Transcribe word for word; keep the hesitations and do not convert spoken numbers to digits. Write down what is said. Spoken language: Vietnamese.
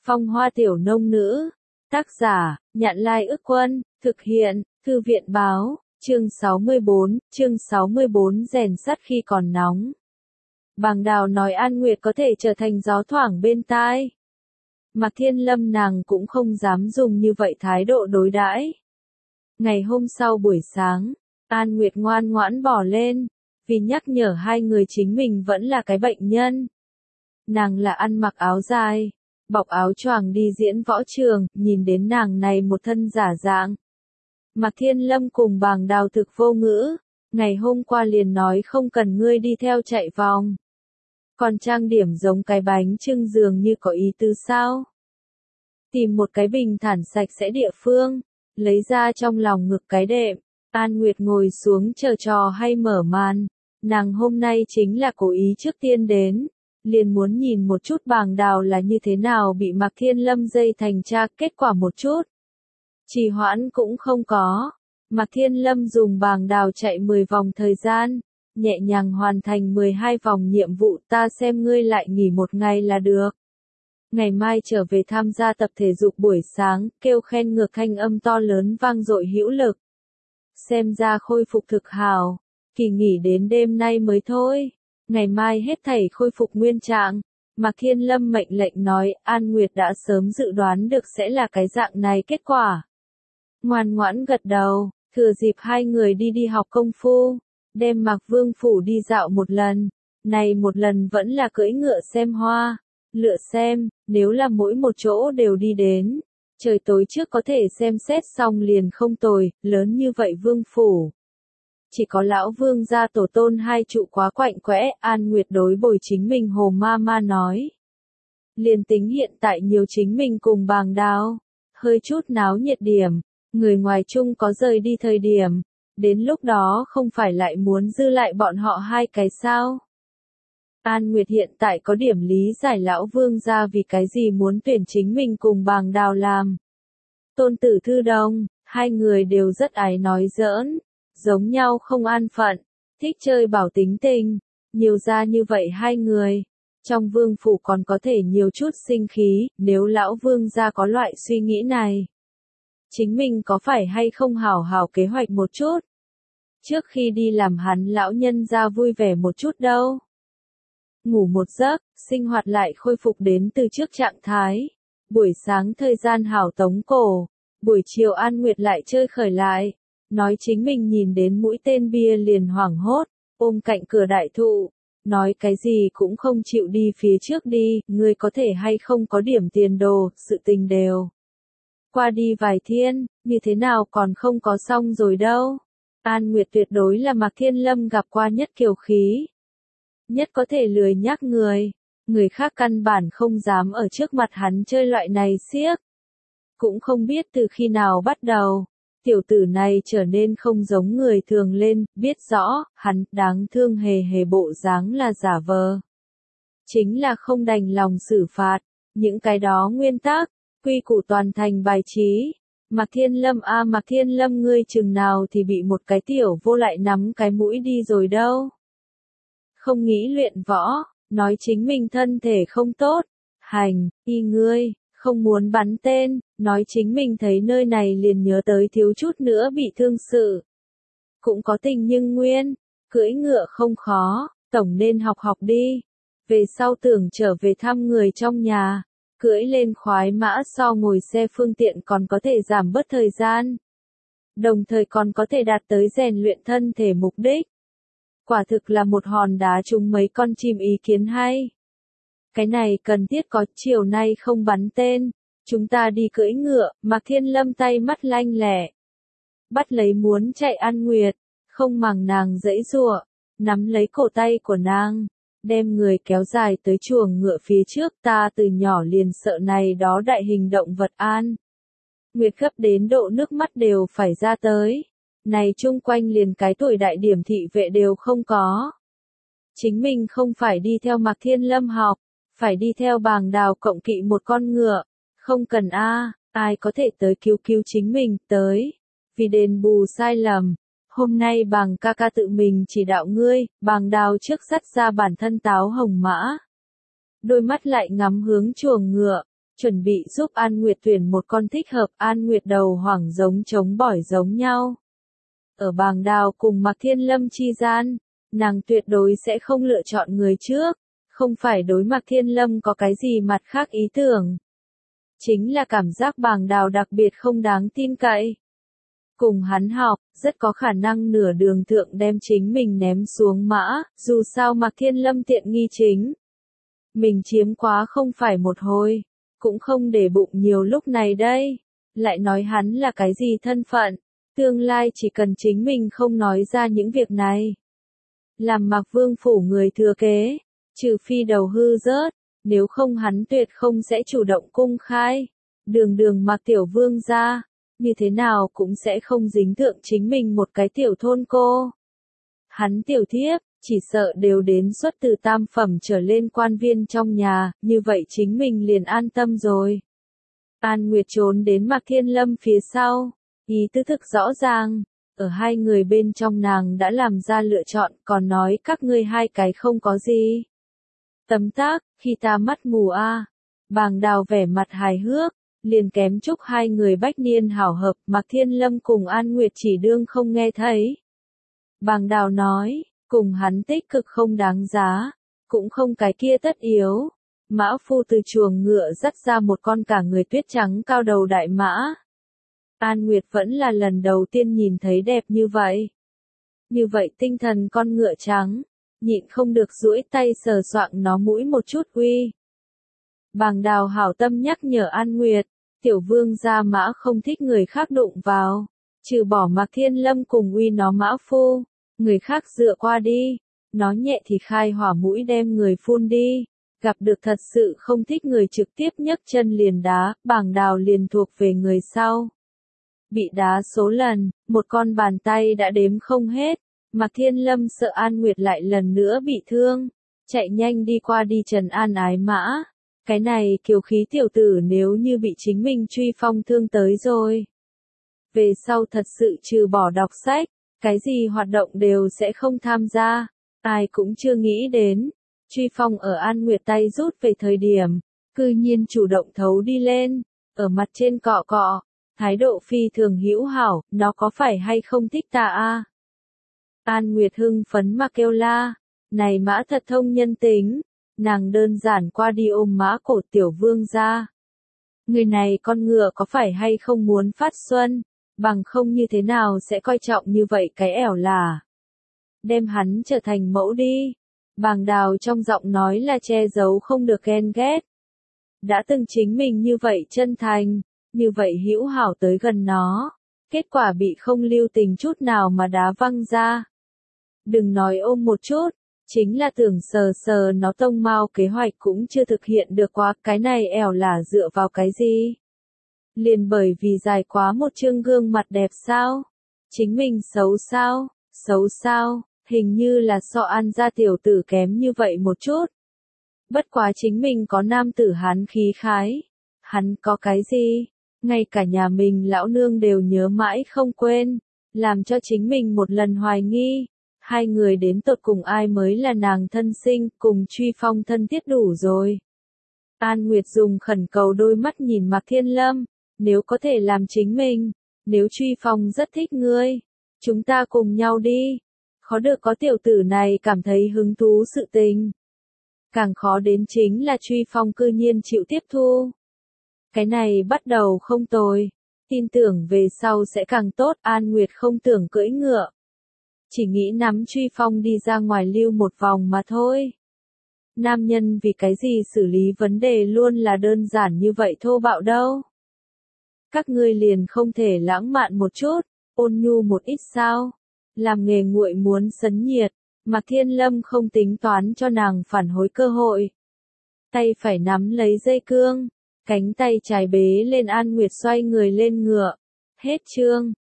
Phong hoa tiểu nông nữ. Tác giả, Nhạn Lai Ức Quân, thực hiện, Thư viện Báo, chương sáu mươi bốn, chương sáu mươi bốn rèn sắt khi còn nóng. Bàng Đào nói An Nguyệt có thể trở thành gió thoảng bên tai. Mạc Thiên Lâm nàng cũng không dám dùng như vậy thái độ đối đãi. Ngày hôm sau buổi sáng, An Nguyệt ngoan ngoãn bỏ lên, vì nhắc nhở hai người chính mình vẫn là cái bệnh nhân. Nàng là ăn mặc áo dài, bọc áo choàng đi diễn võ trường, nhìn đến nàng này một thân giả dạng. Mạc Thiên Lâm cùng Bàng Đào thực vô ngữ, ngày hôm qua liền nói không cần ngươi đi theo chạy vòng. Còn trang điểm giống cái bánh chưng dường như có ý tứ sao? Tìm một cái bình thản sạch sẽ địa phương, lấy ra trong lòng ngực cái đệm, An Nguyệt ngồi xuống chờ trò hay mở màn. Nàng hôm nay chính là cố ý trước tiên đến, liền muốn nhìn một chút Bàng Đào là như thế nào bị Mạc Thiên Lâm dây thành tra, kết quả một chút. Trì hoãn cũng không có. Mạc Thiên Lâm dùng Bàng Đào chạy mười vòng thời gian, nhẹ nhàng hoàn thành mười hai vòng nhiệm vụ, ta xem ngươi lại nghỉ một ngày là được. Ngày mai trở về tham gia tập thể dục buổi sáng, kêu khen ngược thanh âm to lớn vang dội hữu lực. Xem ra khôi phục thực hào, kỳ nghỉ đến đêm nay mới thôi. Ngày mai hết thảy khôi phục nguyên trạng. Mạc Thiên Lâm mệnh lệnh nói, An Nguyệt đã sớm dự đoán được sẽ là cái dạng này kết quả. Ngoan ngoãn gật đầu, thừa dịp hai người đi đi học công phu, đem Mạc Vương phủ đi dạo một lần. Này một lần vẫn là cưỡi ngựa xem hoa, lựa xem, nếu là mỗi một chỗ đều đi đến, trời tối trước có thể xem xét xong liền không tồi, lớn như vậy Vương phủ. Chỉ có lão Vương gia tổ tôn hai trụ quá quạnh quẽ, An Nguyệt đối bồi chính mình hồ ma ma nói. Liền tính hiện tại nhiều chính mình cùng Bàng Đào, hơi chút náo nhiệt điểm, người ngoài chung có rời đi thời điểm, đến lúc đó không phải lại muốn dư lại bọn họ hai cái sao? An Nguyệt hiện tại có điểm lý giải lão Vương gia vì cái gì muốn tuyển chính mình cùng Bàng Đào làm. Tôn tử Thư Đồng, hai người đều rất ái nói giỡn, giống nhau không an phận, thích chơi bảo tính tình, nhiều ra như vậy hai người. Trong vương phủ còn có thể nhiều chút sinh khí, nếu lão Vương gia có loại suy nghĩ này. Chính mình có phải hay không hảo hảo kế hoạch một chút? Trước khi đi làm hắn lão nhân ra vui vẻ một chút đâu. Ngủ một giấc, sinh hoạt lại khôi phục đến từ trước trạng thái. Buổi sáng thời gian hảo tống cổ, buổi chiều An Nguyệt lại chơi khởi lại. Nói chính mình nhìn đến mũi tên bia liền hoảng hốt, ôm cạnh cửa đại thụ. Nói cái gì cũng không chịu đi phía trước đi, ngươi có thể hay không có điểm tiền đồ, sự tình đều. Qua đi vài thiên, như thế nào còn không có xong rồi đâu. An Nguyệt tuyệt đối là Mạc Thiên Lâm gặp qua nhất kiều khí. Nhất có thể lười nhác người, người khác căn bản không dám ở trước mặt hắn chơi loại này xiếc. Cũng không biết từ khi nào bắt đầu, tiểu tử này trở nên không giống người thường lên, biết rõ, hắn đáng thương hề hề bộ dáng là giả vờ. Chính là không đành lòng xử phạt, những cái đó nguyên tắc, quy củ toàn thành bài trí. Mạc Thiên Lâm a à, Mạc Thiên Lâm ngươi chừng nào thì bị một cái tiểu vô lại nắm cái mũi đi rồi đâu. Không nghĩ luyện võ, nói chính mình thân thể không tốt, hành, y ngươi, không muốn bắn tên, nói chính mình thấy nơi này liền nhớ tới thiếu chút nữa bị thương sự. Cũng có tình nhưng nguyên, cưỡi ngựa không khó, tổng nên học học đi. Về sau tưởng trở về thăm người trong nhà, cưỡi lên khoái mã so ngồi xe phương tiện còn có thể giảm bớt thời gian. Đồng thời còn có thể đạt tới rèn luyện thân thể mục đích. Quả thực là một hòn đá trúng mấy con chim ý kiến hay. Cái này cần thiết có, chiều nay không bắn tên, chúng ta đi cưỡi ngựa. Mạc Thiên Lâm tay mắt lanh lẹ, bắt lấy muốn chạy An Nguyệt, không màng nàng giãy giụa, nắm lấy cổ tay của nàng, đem người kéo dài tới chuồng ngựa phía trước. Ta từ nhỏ liền sợ này đó đại hình động vật. An Nguyệt gấp đến độ nước mắt đều phải ra tới. Này chung quanh liền cái tuổi đại điểm thị vệ đều không có. Chính mình không phải đi theo Mạc Thiên Lâm học, phải đi theo Bàng Đào cộng kỵ một con ngựa. Không cần a, à, ai có thể tới cứu cứu chính mình, tới. Vì đền bù sai lầm, hôm nay Bàng ca ca tự mình chỉ đạo ngươi. Bàng Đào trước dắt ra bản thân táo hồng mã. Đôi mắt lại ngắm hướng chuồng ngựa, chuẩn bị giúp An Nguyệt tuyển một con thích hợp. An Nguyệt đầu hoảng giống trống bỏi giống nhau. Ở Bàng Đào cùng Mạc Thiên Lâm chi gian, nàng tuyệt đối sẽ không lựa chọn người trước, không phải đối Mạc Thiên Lâm có cái gì mặt khác ý tưởng. Chính là cảm giác Bàng Đào đặc biệt không đáng tin cậy. Cùng hắn học, rất có khả năng nửa đường thượng đem chính mình ném xuống mã, dù sao Mạc Thiên Lâm tiện nghi chính. Mình chiếm quá không phải một hồi, cũng không để bụng nhiều lúc này đây. Lại nói hắn là cái gì thân phận, tương lai chỉ cần chính mình không nói ra những việc này. Làm Mạc Vương phủ người thừa kế, trừ phi đầu hư rớt, nếu không hắn tuyệt không sẽ chủ động cung khai. Đường đường Mạc Tiểu Vương ra, như thế nào cũng sẽ không dính thượng chính mình một cái tiểu thôn cô. Hắn tiểu thiếp, chỉ sợ đều đến xuất từ tam phẩm trở lên quan viên trong nhà, như vậy chính mình liền an tâm rồi. An Nguyệt trốn đến Mạc Thiên Lâm phía sau, ý tứ thực rõ ràng, ở hai người bên trong nàng đã làm ra lựa chọn, còn nói các ngươi hai cái không có gì. Tấm tác, khi ta mắt mù a. Bàng Đào vẻ mặt hài hước, liền kém chúc hai người bách niên hảo hợp, Mạc Thiên Lâm cùng An Nguyệt chỉ đương không nghe thấy. Bàng Đào nói, cùng hắn tích cực không đáng giá, cũng không cái kia tất yếu. Mã phu từ chuồng ngựa dắt ra một con cả người tuyết trắng cao đầu đại mã. An Nguyệt vẫn là lần đầu tiên nhìn thấy đẹp như vậy. Như vậy tinh thần con ngựa trắng, nhịn không được duỗi tay sờ soạng nó mũi một chút uy. Bàng Đào hảo tâm nhắc nhở An Nguyệt, tiểu vương gia mã không thích người khác đụng vào, trừ bỏ Mạc Thiên Lâm cùng uy nó mã phu, người khác dựa qua đi, nó nhẹ thì khai hỏa mũi đem người phun đi, gặp được thật sự không thích người trực tiếp nhấc chân liền đá, Bàng Đào liền thuộc về người sau. Bị đá số lần, một con bàn tay đã đếm không hết, Mạc Thiên Lâm sợ An Nguyệt lại lần nữa bị thương, chạy nhanh đi qua đi trần an ái mã. Cái này kiều khí tiểu tử nếu như bị chính mình truy phong thương tới rồi. Về sau thật sự trừ bỏ đọc sách, cái gì hoạt động đều sẽ không tham gia, ai cũng chưa nghĩ đến. Truy phong ở An Nguyệt tay rút về thời điểm, cư nhiên chủ động thấu đi lên, ở mặt trên cọ cọ, thái độ phi thường hữu hảo, nó có phải hay không thích ta a? An Nguyệt hưng phấn mà kêu la, này mã thật thông nhân tính. Nàng đơn giản qua đi ôm mã cổ tiểu vương ra. Người này con ngựa có phải hay không muốn phát xuân, bằng không như thế nào sẽ coi trọng như vậy cái ẻo là. Đem hắn trở thành mẫu đi. Bàng Đào trong giọng nói là che giấu không được ghen ghét. Đã từng chính mình như vậy chân thành, như vậy hữu hảo tới gần nó. Kết quả bị không lưu tình chút nào mà đá văng ra. Đừng nói ôm một chút. Chính là tưởng sờ sờ nó tông mao kế hoạch cũng chưa thực hiện được quá, cái này ẻo là dựa vào cái gì? Liền bởi vì dài quá một chương gương mặt đẹp sao? Chính mình xấu sao? Xấu sao? Hình như là so An gia tiểu tử kém như vậy một chút. Bất quá chính mình có nam tử hắn khí khái. Hắn có cái gì? Ngay cả nhà mình lão nương đều nhớ mãi không quên. Làm cho chính mình một lần hoài nghi. Hai người đến tột cùng ai mới là nàng thân sinh, cùng truy phong thân thiết đủ rồi. An Nguyệt dùng khẩn cầu đôi mắt nhìn Mạc Thiên Lâm, nếu có thể làm chính mình, nếu truy phong rất thích ngươi, chúng ta cùng nhau đi. Khó được có tiểu tử này cảm thấy hứng thú sự tình. Càng khó đến chính là truy phong cư nhiên chịu tiếp thu. Cái này bắt đầu không tồi, tin tưởng về sau sẽ càng tốt. An Nguyệt không tưởng cưỡi ngựa. Chỉ nghĩ nắm truy phong đi ra ngoài lưu một vòng mà thôi. Nam nhân vì cái gì xử lý vấn đề luôn là đơn giản như vậy thô bạo đâu. Các ngươi liền không thể lãng mạn một chút, ôn nhu một ít sao. Làm nghề nguội muốn sấn nhiệt, Mạc Thiên Lâm không tính toán cho nàng phản hối cơ hội. Tay phải nắm lấy dây cương, cánh tay trái bế lên An Nguyệt xoay người lên ngựa. Hết chương.